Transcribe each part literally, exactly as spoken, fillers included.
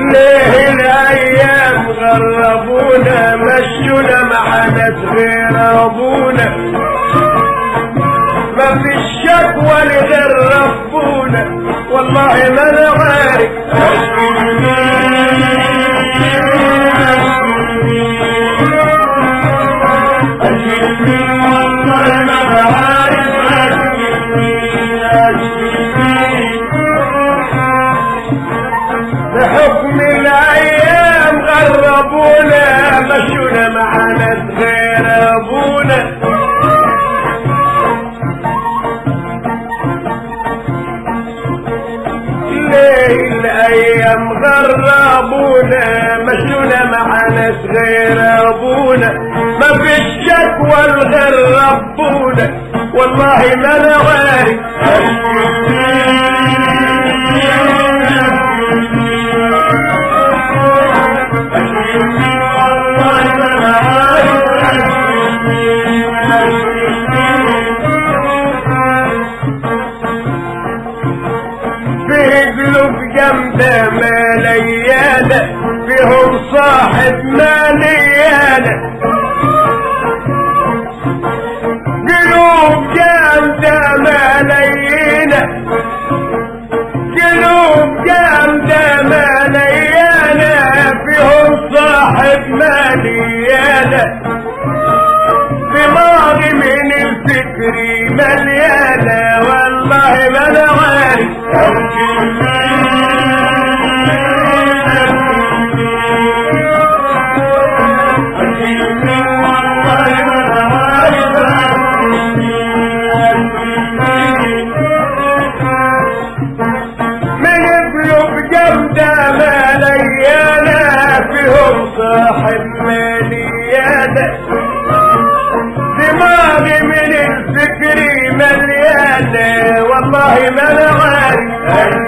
ليه الايام غربونا مشونا مع ناس غير ابونا ما في الشكوى لغير ربونا والله ما انا عارف بحكم الايام غربونا مشونا مع ناس غير ابونا ليه الايام غربونا مشونا مع ناس غير ابونا ما في الشكوى الغير ربونا والله ما انا عارف جامدة مليانة فيهم صاحب مليانة قلوب جامدة مليانة قلوب جامدة مليانة فيهم صاحب مليانة دماغي من الفكر مليانة والله ما انا عارف صاحب مليانة دماغي من الفكر مليانة والله ما انا عارف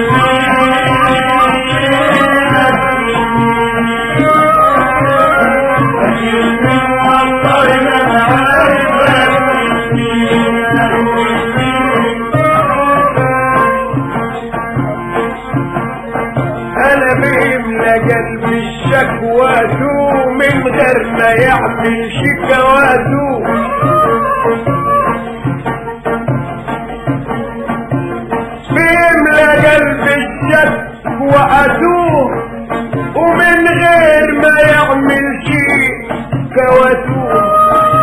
انا بيملى قلبي الشكواتو من غير ما يعمل شكواتو بيملى قلبي الشكواتو ومن غير ما يعمل شكواتو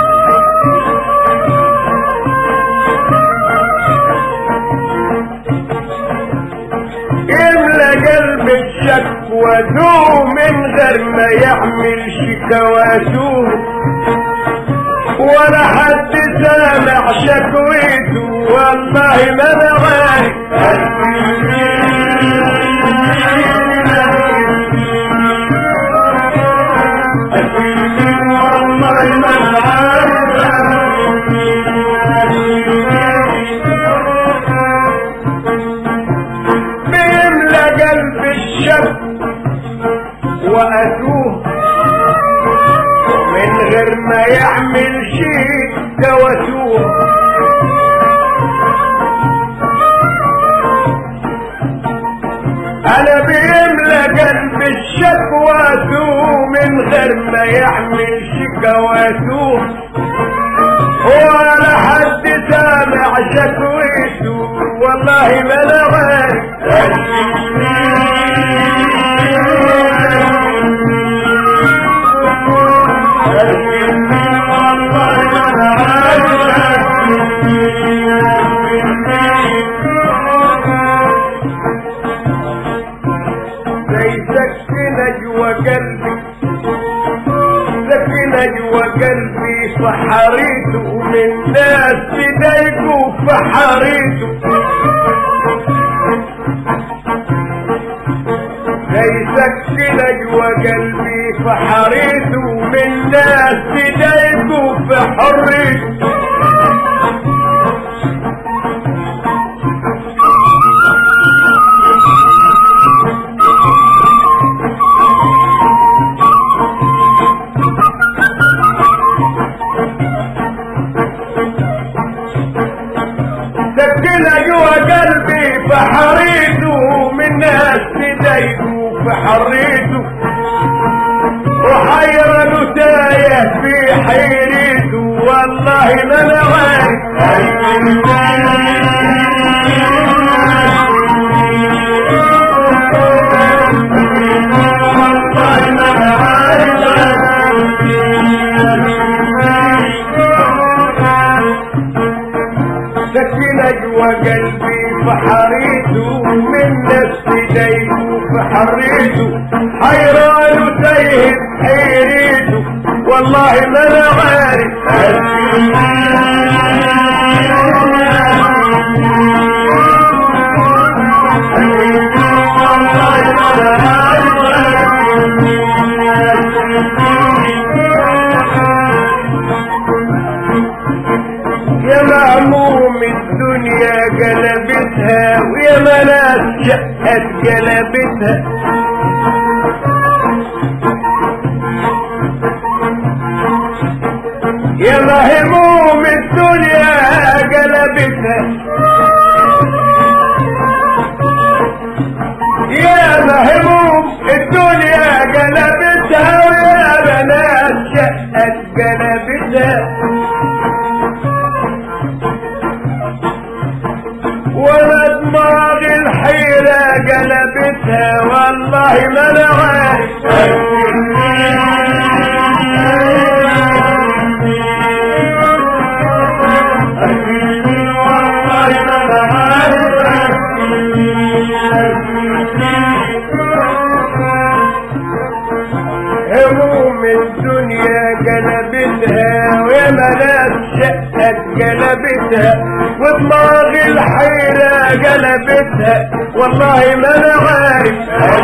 شكوته من غير ما يعمل شكواته ولا حد سامع شكوته والله ما انا عارف والله ما انا عارف بيملى قلب الشك وأتوه من غير ما يعمل شيء توتوه أنا بيملى قلب الشكواتوه من غير ما يعمل شكواتوه ولا حد سامع شكوته والله ما انا عارف قلبي فحريته من ناس بدايكوا فحريته ليسك نجوى قلبي فحريته من ناس بدايكوا فحريته حريته من ناس بدايته في حريته وحيران تايه في حيرته والله ما انا سكن جوا قلبي في حريته من نفسي دايته في حريته حيران وتايه حيريته والله ما انا عارف يا مهموم الدنيا قلبتها ويا مناس شقت قلبتها يا مهموم الدنيا قلبتها يا مهموم الدنيا قلبتها ويا بنات شقت قلبتها ولا دماغ الحيرة قلبتها والله ما انا عارف هموم الدنيا قلبتها ويا مناس شقت قلبتها ودماغ الحيرة قلبتها والله ما انا عارف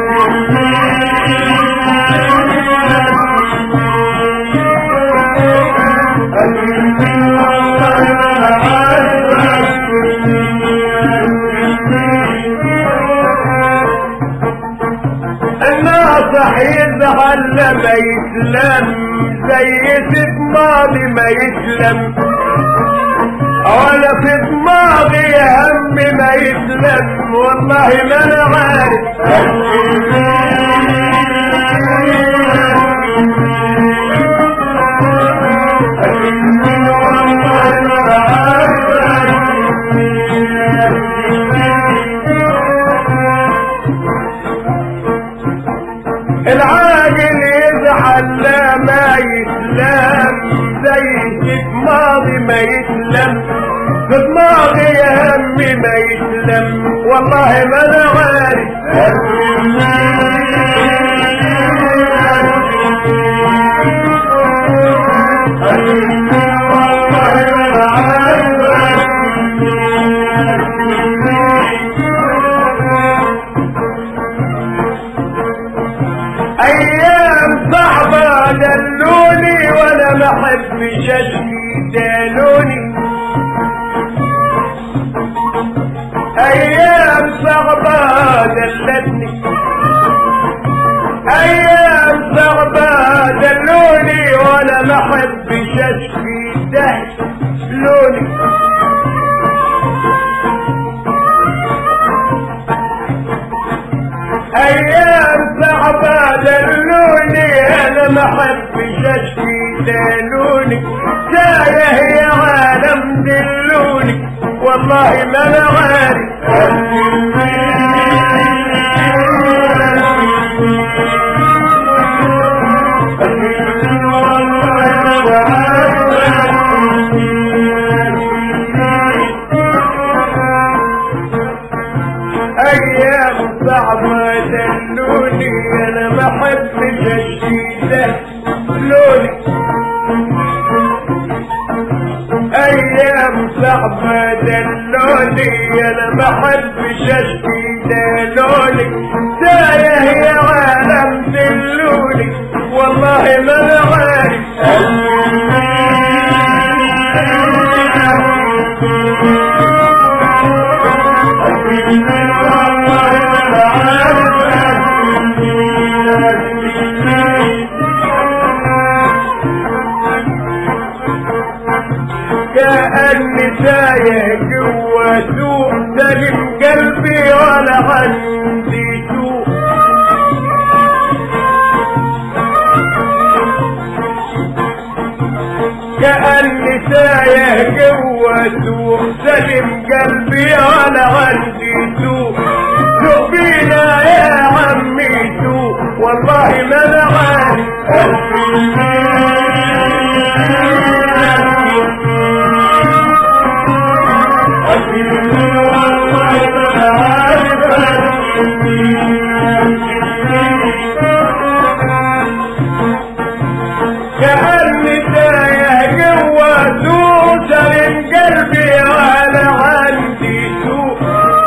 الناصح يزعل لما يسلم زي سيد ماضي ما يسلم ولا في دماغي هم ما يسلم والله ما انا عارف العاقل يزعل لما يسلم زي سيد ماضي ما يسلم في دماغي همي ما يسلم والله ما انا عارف ايام صعبة دلوني وانا ما احبش اشكي دالوني ايام صعبة دلتني ايام صعبة دلوني وانا ما احبش اشكي دالوني ايام صعبة دلوني انا ما احبش اشكي دالوني تايه يا عالم دلوني والله ما انا عارف ايام صعبة دلوني انا ما احبش اشكي دالوني ايام صعبة دلوني انا ما احبش اشكي دالوني تايه يا عالم دلوني والله ما انا عارف كأني تايه جوا سوق سلم قلبي ولا عندي سوق النساية جوا سوق سلم قلبي وانا عندي سوق سوق بينا يا عمي سوق والله ما انا عارف كأني تايه جوا سوق سلم قلبي وانا عندي سوق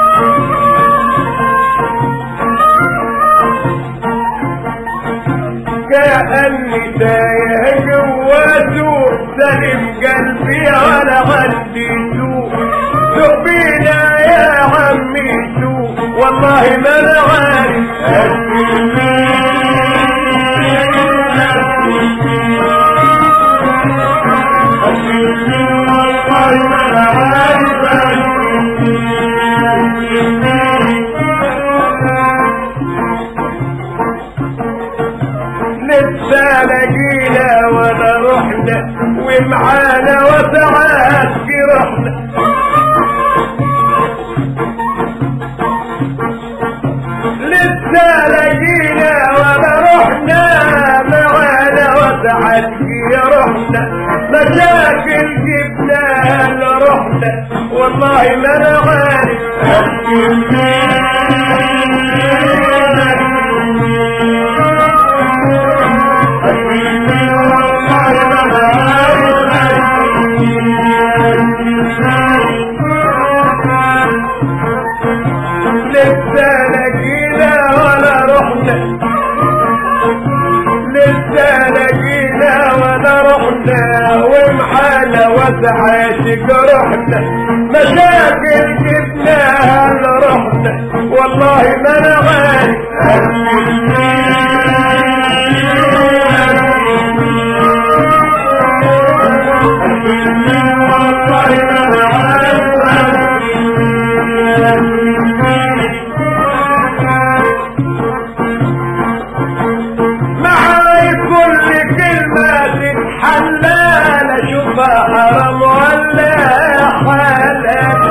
كأني تايه جوا سوق سلم قلبي وانا عندي سوق سوق بينا يا عمي سوق والله ما انا عارف لسه لقينا ولا رحنا ومعانا وساعات جرحنا لسه لقينا ولا رحنا معانا وساعات جرحنا مشاكل جبناها لرحنا والله ما انا عارف لسه لقينا ولا رحنا لسه لقينا ولا رحنا ومحانا وسعات جرحنا مشاكل جبناها لرحنا والله ما انا عارف حلال اشوفها حرام ولا حلال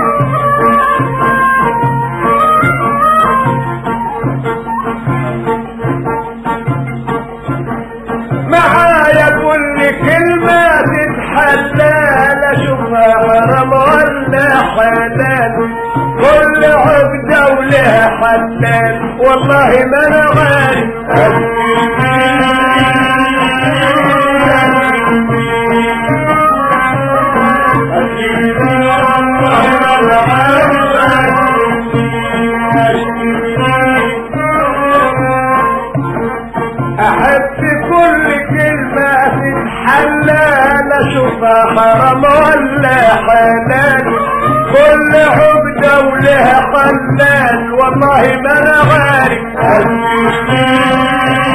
معايا كل كلمة تتحلال اشوفها حرام ولا حلال كل عقدة ولها حلال والله ما انا عارف احب كل كلمة تتحلال اشوفها حرام ولا حلال كل عقدة ولها حلال والله ما انا عارف